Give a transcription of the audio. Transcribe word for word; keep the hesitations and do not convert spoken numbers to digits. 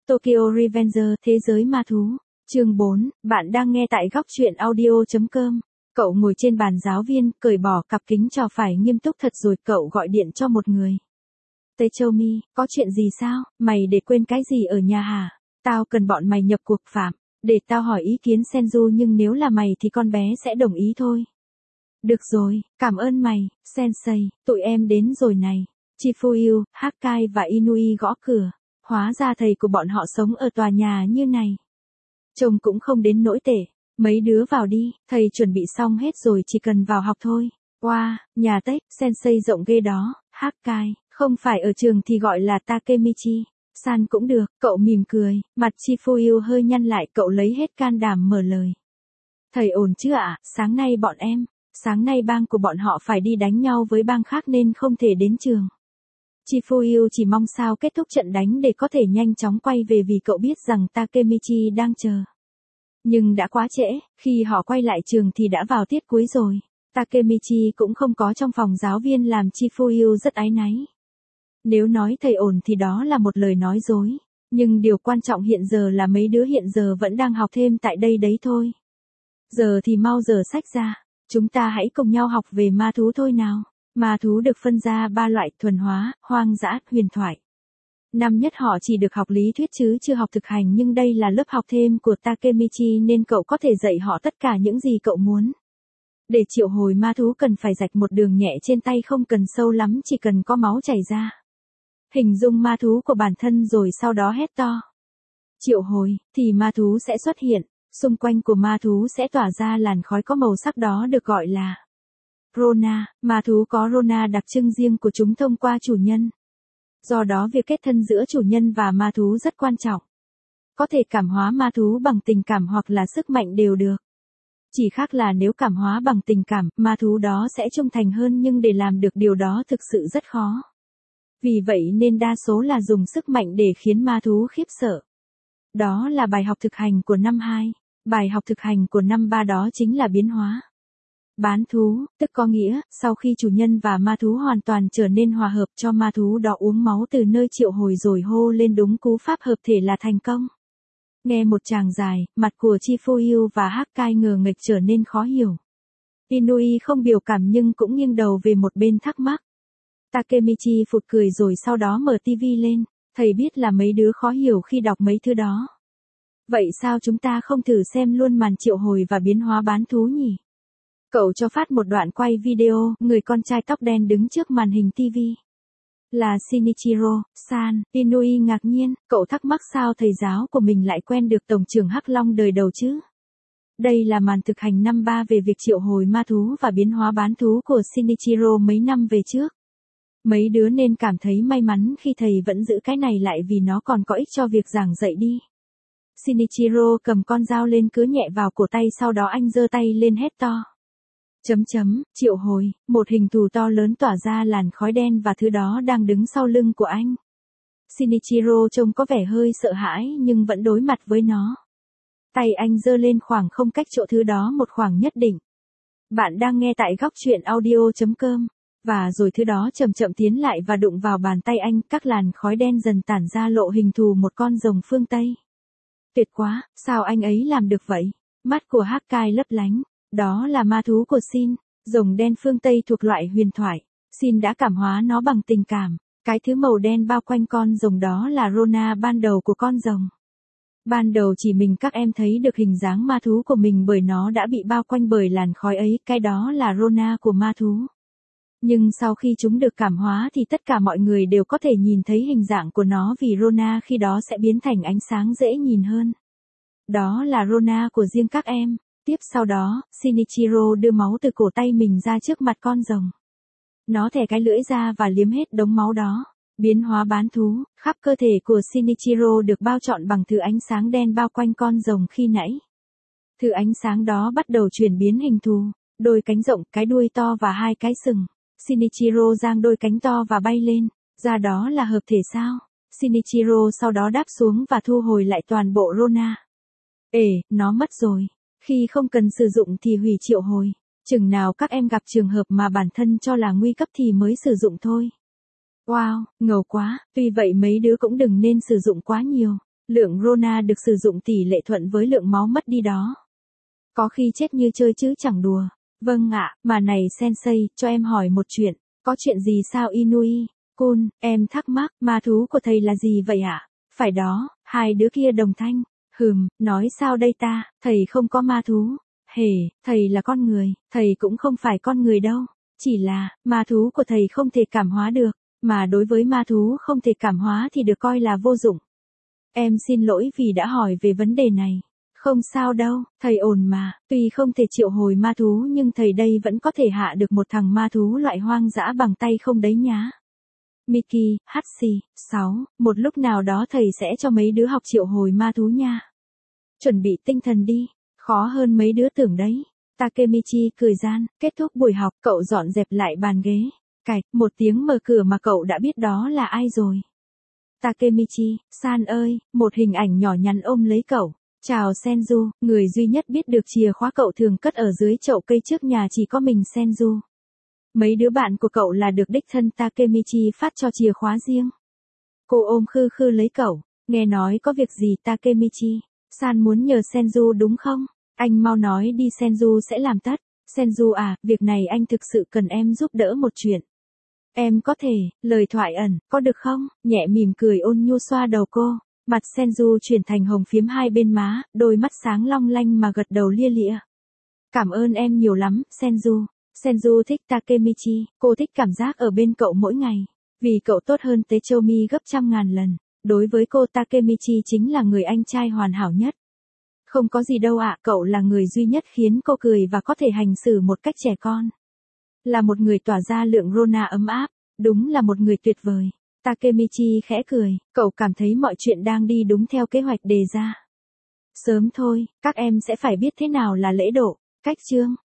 Tokyo Revenger, thế giới ma thú. Chương bốn, bạn đang nghe tại góc truyện audio chấm com. Cậu ngồi trên bàn giáo viên, cởi bỏ cặp kính cho phải nghiêm túc thật rồi cậu gọi điện cho một người. Techomi, có chuyện gì sao, mày để quên cái gì ở nhà hả? Tao cần bọn mày nhập cuộc phạm, để tao hỏi ý kiến Senju nhưng nếu là mày thì con bé sẽ đồng ý thôi. Được rồi, cảm ơn mày, Sensei, tụi em đến rồi này. Chifuyu, Hakkai và Inui gõ cửa. Hóa ra thầy của bọn họ sống ở tòa nhà như này. Trông cũng không đến nỗi tệ. Mấy đứa vào đi, thầy chuẩn bị xong hết rồi chỉ cần vào học thôi. Wow, nhà Tech, Sensei rộng ghê đó, Hakkai, không phải ở trường thì gọi là Takemichi. San cũng được, cậu mỉm cười, mặt Chifuyu hơi nhăn lại cậu lấy hết can đảm mở lời. Thầy ổn chứ ạ, sáng nay bọn em, sáng nay bang của bọn họ phải đi đánh nhau với bang khác nên không thể đến trường. Chifuyu chỉ mong sao kết thúc trận đánh để có thể nhanh chóng quay về vì cậu biết rằng Takemichi đang chờ. Nhưng đã quá trễ, khi họ quay lại trường thì đã vào tiết cuối rồi. Takemichi cũng không có trong phòng giáo viên làm Chifuyu rất áy náy. Nếu nói thầy ổn thì đó là một lời nói dối. Nhưng điều quan trọng hiện giờ là mấy đứa hiện giờ vẫn đang học thêm tại đây đấy thôi. Giờ thì mau dở sách ra. Chúng ta hãy cùng nhau học về ma thú thôi nào. Ma thú được phân ra ba loại: thuần hóa, hoang dã, huyền thoại. Năm nhất họ chỉ được học lý thuyết chứ chưa học thực hành nhưng đây là lớp học thêm của Takemichi nên cậu có thể dạy họ tất cả những gì cậu muốn. Để triệu hồi ma thú cần phải rạch một đường nhẹ trên tay không cần sâu lắm chỉ cần có máu chảy ra. Hình dung ma thú của bản thân rồi sau đó hét to. Triệu hồi, thì ma thú sẽ xuất hiện, xung quanh của ma thú sẽ tỏa ra làn khói có màu sắc đó được gọi là Rona, ma thú có Rona đặc trưng riêng của chúng thông qua chủ nhân. Do đó việc kết thân giữa chủ nhân và ma thú rất quan trọng. Có thể cảm hóa ma thú bằng tình cảm hoặc là sức mạnh đều được. Chỉ khác là nếu cảm hóa bằng tình cảm, ma thú đó sẽ trung thành hơn nhưng để làm được điều đó thực sự rất khó. Vì vậy nên đa số là dùng sức mạnh để khiến ma thú khiếp sợ. Đó là bài học thực hành của năm hai. Bài học thực hành của năm ba đó chính là biến hóa. Bán thú, tức có nghĩa, sau khi chủ nhân và ma thú hoàn toàn trở nên hòa hợp cho ma thú đó uống máu từ nơi triệu hồi rồi hô lên đúng cú pháp hợp thể là thành công. Nghe một tràng dài, mặt của Chifuyu và Hakkai ngờ nghệch trở nên khó hiểu. Inui không biểu cảm nhưng cũng nghiêng đầu về một bên thắc mắc. Takemichi phụt cười rồi sau đó mở tivi lên, thầy biết là mấy đứa khó hiểu khi đọc mấy thứ đó. Vậy sao chúng ta không thử xem luôn màn triệu hồi và biến hóa bán thú nhỉ? Cậu cho phát một đoạn quay video, người con trai tóc đen đứng trước màn hình tivi. Là Shinichiro, San, Inui ngạc nhiên, cậu thắc mắc sao thầy giáo của mình lại quen được tổng trưởng Hắc Long đời đầu chứ? Đây là màn thực hành năm ba về việc triệu hồi ma thú và biến hóa bán thú của Shinichiro mấy năm về trước. Mấy đứa nên cảm thấy may mắn khi thầy vẫn giữ cái này lại vì nó còn có ích cho việc giảng dạy đi. Shinichiro cầm con dao lên cứa nhẹ vào cổ tay sau đó anh giơ tay lên hét to. Chấm chấm, triệu hồi, một hình thù to lớn tỏa ra làn khói đen và thứ đó đang đứng sau lưng của anh. Shinichiro trông có vẻ hơi sợ hãi nhưng vẫn đối mặt với nó. Tay anh giơ lên khoảng không cách chỗ thứ đó một khoảng nhất định. Bạn đang nghe tại góc truyện audio chấm com. Và rồi thứ đó chậm chậm tiến lại và đụng vào bàn tay anh, các làn khói đen dần tản ra lộ hình thù một con rồng phương Tây. Tuyệt quá, sao anh ấy làm được vậy? Mắt của Hakkai lấp lánh. Đó là ma thú của Shin, rồng đen phương Tây thuộc loại huyền thoại. Shin đã cảm hóa nó bằng tình cảm. Cái thứ màu đen bao quanh con rồng đó là Rona ban đầu của con rồng. Ban đầu chỉ mình các em thấy được hình dáng ma thú của mình bởi nó đã bị bao quanh bởi làn khói ấy, cái đó là Rona của ma thú. Nhưng sau khi chúng được cảm hóa thì tất cả mọi người đều có thể nhìn thấy hình dạng của nó vì Rona khi đó sẽ biến thành ánh sáng dễ nhìn hơn. Đó là Rona của riêng các em. Tiếp sau đó, Shinichiro đưa máu từ cổ tay mình ra trước mặt con rồng. Nó thè cái lưỡi ra và liếm hết đống máu đó. Biến hóa bán thú, khắp cơ thể của Shinichiro được bao trọn bằng thứ ánh sáng đen bao quanh con rồng khi nãy. Thứ ánh sáng đó bắt đầu chuyển biến hình thù, đôi cánh rộng, cái đuôi to và hai cái sừng. Shinichiro giang đôi cánh to và bay lên, ra đó là hợp thể sao? Shinichiro sau đó đáp xuống và thu hồi lại toàn bộ Rona. Ê, nó mất rồi. Khi không cần sử dụng thì hủy triệu hồi. Chừng nào các em gặp trường hợp mà bản thân cho là nguy cấp thì mới sử dụng thôi. Wow, ngầu quá, tuy vậy mấy đứa cũng đừng nên sử dụng quá nhiều. Lượng Rona được sử dụng tỷ lệ thuận với lượng máu mất đi đó. Có khi chết như chơi chứ chẳng đùa. Vâng ạ, mà này Sensei, cho em hỏi một chuyện. Có chuyện gì sao Inui? Kun, em thắc mắc, ma thú của thầy là gì vậy ạ? Phải đó, hai đứa kia đồng thanh. Hừm, nói sao đây ta, thầy không có ma thú. Hề, thầy là con người, thầy cũng không phải con người đâu. Chỉ là, ma thú của thầy không thể cảm hóa được, mà đối với ma thú không thể cảm hóa thì được coi là vô dụng. Em xin lỗi vì đã hỏi về vấn đề này. Không sao đâu, thầy ổn mà, tuy không thể triệu hồi ma thú nhưng thầy đây vẫn có thể hạ được một thằng ma thú loại hoang dã bằng tay không đấy nhá. Miki, Hachi, sáu, một lúc nào đó thầy sẽ cho mấy đứa học triệu hồi ma thú nha. Chuẩn bị tinh thần đi, khó hơn mấy đứa tưởng đấy. Takemichi cười gian, kết thúc buổi học, cậu dọn dẹp lại bàn ghế. Cạch, một tiếng mở cửa mà cậu đã biết đó là ai rồi. Takemichi, san ơi, một hình ảnh nhỏ nhắn ôm lấy cậu. Chào Senju, người duy nhất biết được chìa khóa cậu thường cất ở dưới chậu cây trước nhà chỉ có mình Senju. Mấy đứa bạn của cậu là được đích thân Takemichi phát cho chìa khóa riêng. Cô ôm khư khư lấy cậu, nghe nói có việc gì Takemichi, san muốn nhờ Senju đúng không? Anh mau nói đi Senju sẽ làm tất. Senju à, việc này anh thực sự cần em giúp đỡ một chuyện. Em có thể, lời thoại ẩn, có được không? Nhẹ mỉm cười ôn nhu xoa đầu cô. Mặt Senju chuyển thành hồng phiếm hai bên má, đôi mắt sáng long lanh mà gật đầu lia lịa. Cảm ơn em nhiều lắm, Senju. Senju thích Takemichi, cô thích cảm giác ở bên cậu mỗi ngày. Vì cậu tốt hơn Techomi gấp trăm ngàn lần. Đối với cô Takemichi chính là người anh trai hoàn hảo nhất. Không có gì đâu ạ, cậu là người duy nhất khiến cô cười và có thể hành xử một cách trẻ con. Là một người tỏa ra lượng Rona ấm áp, đúng là một người tuyệt vời. Takemichi khẽ cười, cậu cảm thấy mọi chuyện đang đi đúng theo kế hoạch đề ra. Sớm thôi, các em sẽ phải biết thế nào là lễ độ, cách chương.